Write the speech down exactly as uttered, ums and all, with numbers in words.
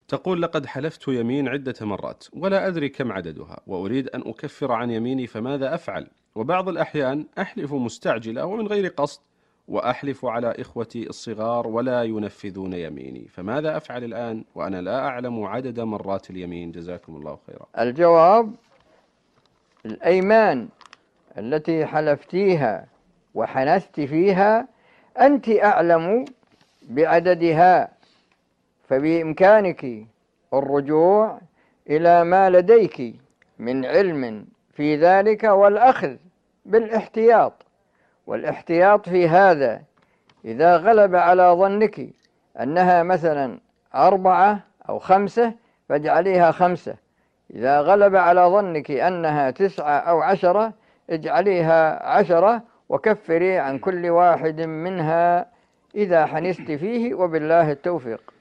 تقول: لقد حلفت يمين عدة مرات ولا أدري كم عددها، وأريد أن أكفر عن يميني، فماذا أفعل؟ وبعض الأحيان أحلف مستعجلة ومن غير قصد، وأحلف على إخوتي الصغار ولا ينفذون يميني، فماذا أفعل الآن وأنا لا أعلم عدد مرات اليمين؟ جزاكم الله خيرا. الجواب: الأيمان التي حلفتيها وحنثت فيها أنت أعلم بعددها، فبإمكانك الرجوع إلى ما لديك من علم في ذلك والأخذ بالاحتياط. والاحتياط في هذا إذا غلب على ظنك أنها مثلا أربعة أو خمسة فاجعليها خمسة، إذا غلب على ظنك أنها تسعة أو عشرة اجعليها عشرة، وكفري عن كل واحد منها إذا حنست فيه، وبالله التوفيق.